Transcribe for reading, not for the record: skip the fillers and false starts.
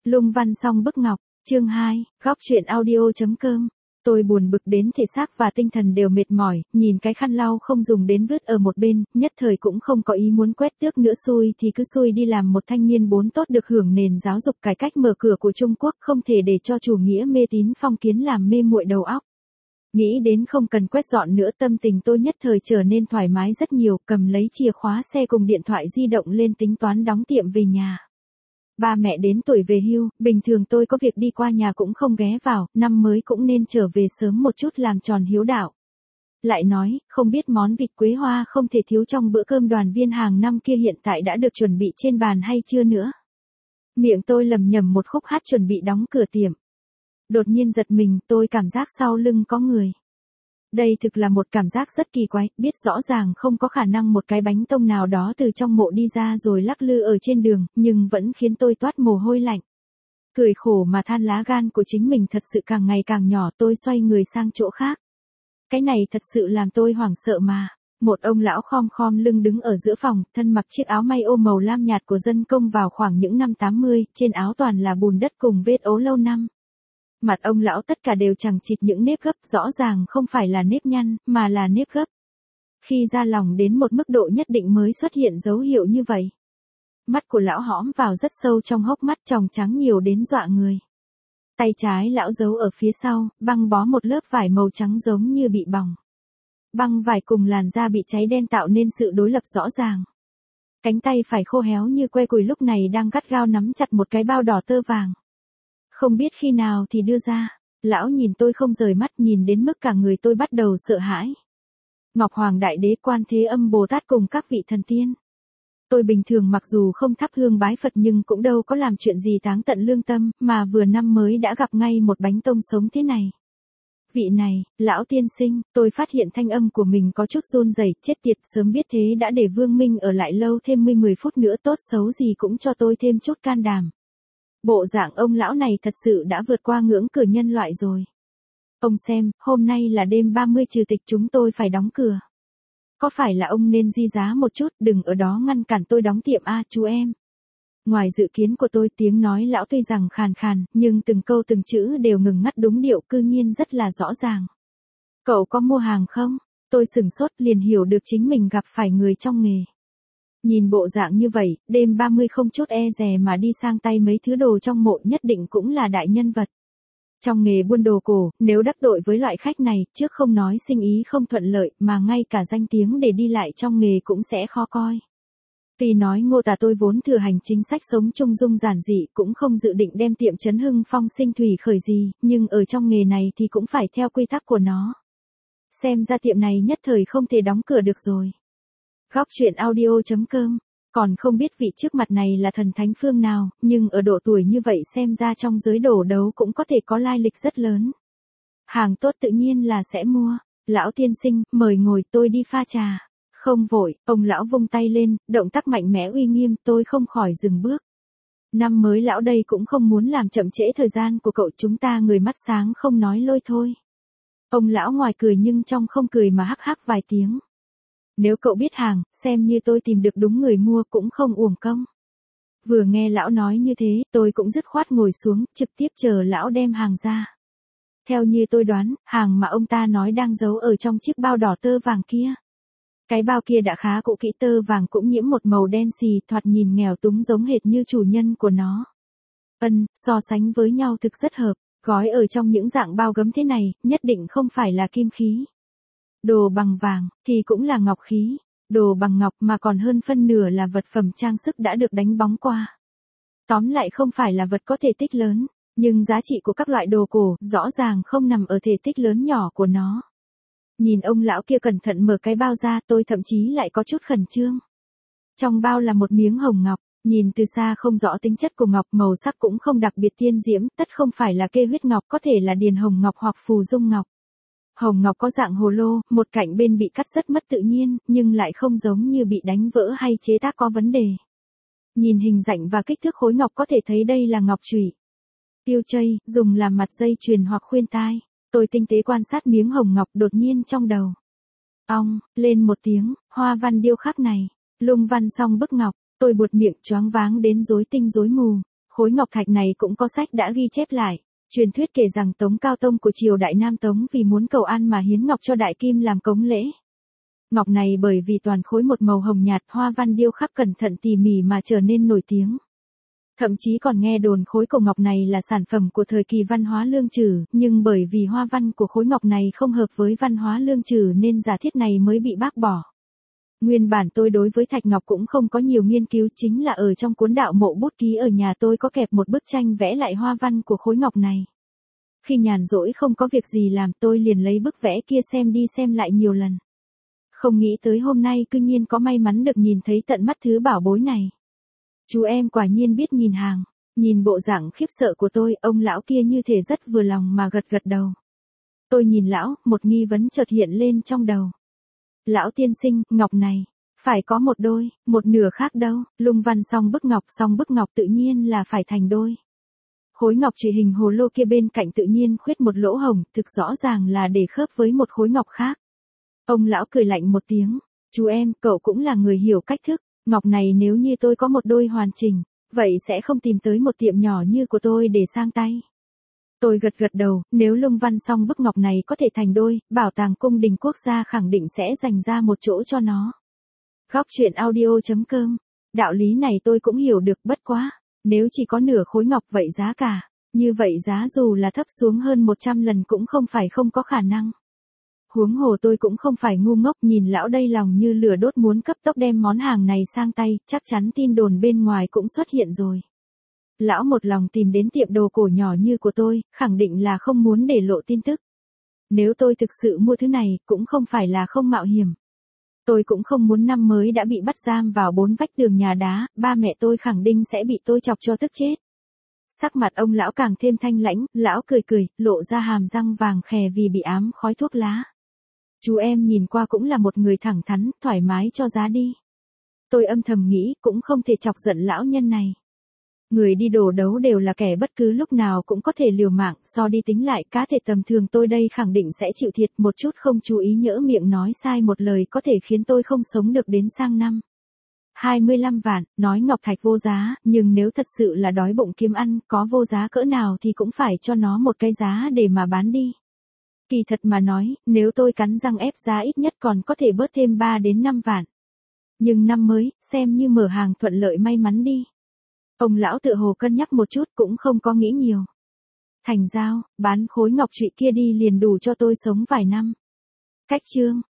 Lung văn song bức ngọc, chương 2, góc truyện audio.com. Tôi buồn bực đến thể xác và tinh thần đều mệt mỏi, nhìn cái khăn lau không dùng đến vứt ở một bên, nhất thời cũng không có ý muốn quét tước nữa, xui thì cứ xui đi làm một thanh niên bốn tốt được hưởng nền giáo dục cải cách mở cửa của Trung Quốc, không thể để cho chủ nghĩa mê tín phong kiến làm mê muội đầu óc. Nghĩ đến không cần quét dọn nữa, tâm tình tôi nhất thời trở nên thoải mái rất nhiều, cầm lấy chìa khóa xe cùng điện thoại di động lên tính toán đóng tiệm về nhà. Ba mẹ đến tuổi về hưu, bình thường tôi có việc đi qua nhà cũng không ghé vào, năm mới cũng nên trở về sớm một chút làm tròn hiếu đạo. Lại nói, không biết món vịt quế hoa không thể thiếu trong bữa cơm đoàn viên hàng năm kia hiện tại đã được chuẩn bị trên bàn hay chưa nữa. Miệng tôi lẩm nhẩm một khúc hát chuẩn bị đóng cửa tiệm. Đột nhiên giật mình, tôi cảm giác sau lưng có người. Đây thực là một cảm giác rất kỳ quái, biết rõ ràng không có khả năng một cái bánh tông nào đó từ trong mộ đi ra rồi lắc lư ở trên đường, nhưng vẫn khiến tôi toát mồ hôi lạnh. Cười khổ mà than lá gan của chính mình thật sự càng ngày càng nhỏ, tôi xoay người sang chỗ khác. Cái này thật sự làm tôi hoảng sợ mà. Một ông lão khom khom lưng đứng ở giữa phòng, thân mặc chiếc áo may ô màu lam nhạt của dân công vào khoảng những năm 80, trên áo toàn là bùn đất cùng vết ố lâu năm. Mặt ông lão tất cả đều chằng chịt những nếp gấp, rõ ràng không phải là nếp nhăn, mà là nếp gấp. Khi ra lòng đến một mức độ nhất định mới xuất hiện dấu hiệu như vậy. Mắt của lão hõm vào rất sâu trong hốc mắt, tròng trắng nhiều đến dọa người. Tay trái lão giấu ở phía sau, băng bó một lớp vải màu trắng giống như bị bỏng. Băng vải cùng làn da bị cháy đen tạo nên sự đối lập rõ ràng. Cánh tay phải khô héo như que củi lúc này đang gắt gao nắm chặt một cái bao đỏ tơ vàng. Không biết khi nào thì đưa ra, lão nhìn tôi không rời mắt, nhìn đến mức cả người tôi bắt đầu sợ hãi. Ngọc Hoàng Đại Đế, Quan Thế Âm Bồ Tát cùng các vị thần tiên. Tôi bình thường mặc dù không thắp hương bái Phật nhưng cũng đâu có làm chuyện gì táng tận lương tâm, mà vừa năm mới đã gặp ngay một bánh tông sống thế này. Vị này, lão tiên sinh, tôi phát hiện thanh âm của mình có chút run rẩy, chết tiệt, sớm biết thế đã để Vương Minh ở lại lâu thêm 10 phút nữa, tốt xấu gì cũng cho tôi thêm chút can đảm. Bộ dạng ông lão này thật sự đã vượt qua ngưỡng cửa nhân loại rồi. Ông xem, hôm nay là đêm 30 trừ tịch, chúng tôi phải đóng cửa. Có phải là ông nên di giá một chút, đừng ở đó ngăn cản tôi đóng tiệm a, chú em. Ngoài dự kiến của tôi, tiếng nói lão tuy rằng khàn khàn, nhưng từng câu từng chữ đều ngừng ngắt đúng điệu, cư nhiên rất là rõ ràng. Cậu có mua hàng không? Tôi sửng sốt, liền hiểu được chính mình gặp phải người trong nghề. Nhìn bộ dạng như vậy, đêm 30 không chút e dè mà đi sang tay mấy thứ đồ trong mộ, nhất định cũng là đại nhân vật. Trong nghề buôn đồ cổ, nếu đắc tội với loại khách này, trước không nói sinh ý không thuận lợi, mà ngay cả danh tiếng để đi lại trong nghề cũng sẽ khó coi. Tuy nói Ngô Tà tôi vốn thừa hành chính sách sống trung dung giản dị, cũng không dự định đem tiệm Trấn Hưng Phong sinh thủy khởi gì, nhưng ở trong nghề này thì cũng phải theo quy tắc của nó. Xem ra tiệm này nhất thời không thể đóng cửa được rồi. Góc truyện audio.com. Còn không biết vị trước mặt này là thần thánh phương nào, nhưng ở độ tuổi như vậy xem ra trong giới đổ đấu cũng có thể có lai lịch rất lớn. Hàng tốt tự nhiên là sẽ mua. Lão tiên sinh, mời ngồi, tôi đi pha trà. Không vội, ông lão vung tay lên, động tác mạnh mẽ uy nghiêm, tôi không khỏi dừng bước. Năm mới lão đây cũng không muốn làm chậm trễ thời gian của cậu, chúng ta người mắt sáng không nói lôi thôi. Ông lão ngoài cười nhưng trong không cười mà hắc hắc vài tiếng. Nếu cậu biết hàng, xem như tôi tìm được đúng người mua cũng không uổng công. Vừa nghe lão nói như thế, tôi cũng dứt khoát ngồi xuống, trực tiếp chờ lão đem hàng ra. Theo như tôi đoán, hàng mà ông ta nói đang giấu ở trong chiếc bao đỏ tơ vàng kia. Cái bao kia đã khá cũ kỹ, tơ vàng cũng nhiễm một màu đen xì, thoạt nhìn nghèo túng giống hệt như chủ nhân của nó. So sánh với nhau thực rất hợp, gói ở trong những dạng bao gấm thế này, nhất định không phải là kim khí. Đồ bằng vàng, thì cũng là ngọc khí. Đồ bằng ngọc mà còn hơn phân nửa là vật phẩm trang sức đã được đánh bóng qua. Tóm lại không phải là vật có thể tích lớn, nhưng giá trị của các loại đồ cổ rõ ràng không nằm ở thể tích lớn nhỏ của nó. Nhìn ông lão kia cẩn thận mở cái bao ra, tôi thậm chí lại có chút khẩn trương. Trong bao là một miếng hồng ngọc, nhìn từ xa không rõ tính chất của ngọc, màu sắc cũng không đặc biệt tiên diễm, tất không phải là kê huyết ngọc, có thể là điền hồng ngọc hoặc phù dung ngọc. Hồng ngọc có dạng hồ lô, một cạnh bên bị cắt rất mất tự nhiên, nhưng lại không giống như bị đánh vỡ hay chế tác có vấn đề. Nhìn hình dạng và kích thước khối ngọc có thể thấy đây là ngọc chủy. Tiêu chây, dùng làm mặt dây chuyền hoặc khuyên tai. Tôi tinh tế quan sát miếng hồng ngọc, đột nhiên trong đầu. Ong, lên một tiếng, hoa văn điêu khắc này. Lung văn song bức ngọc, tôi buột miệng choáng váng đến rối tinh rối mù. Khối ngọc thạch này cũng có sách đã ghi chép lại. Truyền thuyết kể rằng Tống Cao Tông của triều Đại Nam Tống vì muốn cầu an mà hiến ngọc cho Đại Kim làm cống lễ. Ngọc này bởi vì toàn khối một màu hồng nhạt, hoa văn điêu khắc cẩn thận tỉ mỉ mà trở nên nổi tiếng. Thậm chí còn nghe đồn khối cổ ngọc này là sản phẩm của thời kỳ văn hóa Lương Chử, nhưng bởi vì hoa văn của khối ngọc này không hợp với văn hóa Lương Chử nên giả thiết này mới bị bác bỏ. Nguyên bản tôi đối với thạch ngọc cũng không có nhiều nghiên cứu, chính là ở trong cuốn đạo mộ bút ký ở nhà tôi có kẹp một bức tranh vẽ lại hoa văn của khối ngọc này. Khi nhàn rỗi không có việc gì làm tôi liền lấy bức vẽ kia xem đi xem lại nhiều lần. Không nghĩ tới hôm nay cư nhiên có may mắn được nhìn thấy tận mắt thứ bảo bối này. Chú em quả nhiên biết nhìn hàng, nhìn bộ dạng khiếp sợ của tôi, ông lão kia như thể rất vừa lòng mà gật gật đầu. Tôi nhìn lão, một nghi vấn chợt hiện lên trong đầu. Lão tiên sinh, ngọc này, phải có một đôi, một nửa khác đâu, lung văn song bức ngọc tự nhiên là phải thành đôi. Khối ngọc chỉ hình hồ lô kia bên cạnh tự nhiên khuyết một lỗ hổng, thực rõ ràng là để khớp với một khối ngọc khác. Ông lão cười lạnh một tiếng, chú em, cậu cũng là người hiểu cách thức, ngọc này nếu như tôi có một đôi hoàn chỉnh, vậy sẽ không tìm tới một tiệm nhỏ như của tôi để sang tay. Tôi gật gật đầu, nếu lung văn song bức ngọc này có thể thành đôi, bảo tàng cung đình quốc gia khẳng định sẽ dành ra một chỗ cho nó. Góc truyện audio.com, đạo lý này tôi cũng hiểu được, bất quá, nếu chỉ có nửa khối ngọc vậy giá cả, như vậy giá dù là thấp xuống hơn 100 lần cũng không phải không có khả năng. Huống hồ tôi cũng không phải ngu ngốc, nhìn lão đây lòng như lửa đốt muốn cấp tốc đem món hàng này sang tay, chắc chắn tin đồn bên ngoài cũng xuất hiện rồi. Lão một lòng tìm đến tiệm đồ cổ nhỏ như của tôi, khẳng định là không muốn để lộ tin tức. Nếu tôi thực sự mua thứ này, cũng không phải là không mạo hiểm. Tôi cũng không muốn năm mới đã bị bắt giam vào 4 vách tường nhà đá, ba mẹ tôi khẳng định sẽ bị tôi chọc cho tức chết. Sắc mặt ông lão càng thêm thanh lãnh, lão cười cười, lộ ra hàm răng vàng khè vì bị ám khói thuốc lá. Chú em nhìn qua cũng là một người thẳng thắn, thoải mái cho giá đi. Tôi âm thầm nghĩ, cũng không thể chọc giận lão nhân này. Người đi đồ đấu đều là kẻ bất cứ lúc nào cũng có thể liều mạng, so đi tính lại cá thể tầm thường tôi đây khẳng định sẽ chịu thiệt, một chút không chú ý nhỡ miệng nói sai một lời có thể khiến tôi không sống được đến sang năm. 25 vạn, nói ngọc thạch vô giá, nhưng nếu thật sự là đói bụng kiếm ăn, có vô giá cỡ nào thì cũng phải cho nó một cái giá để mà bán đi. Kỳ thật mà nói, nếu tôi cắn răng ép giá ít nhất còn có thể bớt thêm 3 đến 5 vạn. Nhưng năm mới, xem như mở hàng thuận lợi may mắn đi. Ông lão tựa hồ cân nhắc một chút cũng không có nghĩ nhiều. Thành giao, bán khối ngọc trụy kia đi liền đủ cho tôi sống vài năm. Cách chương.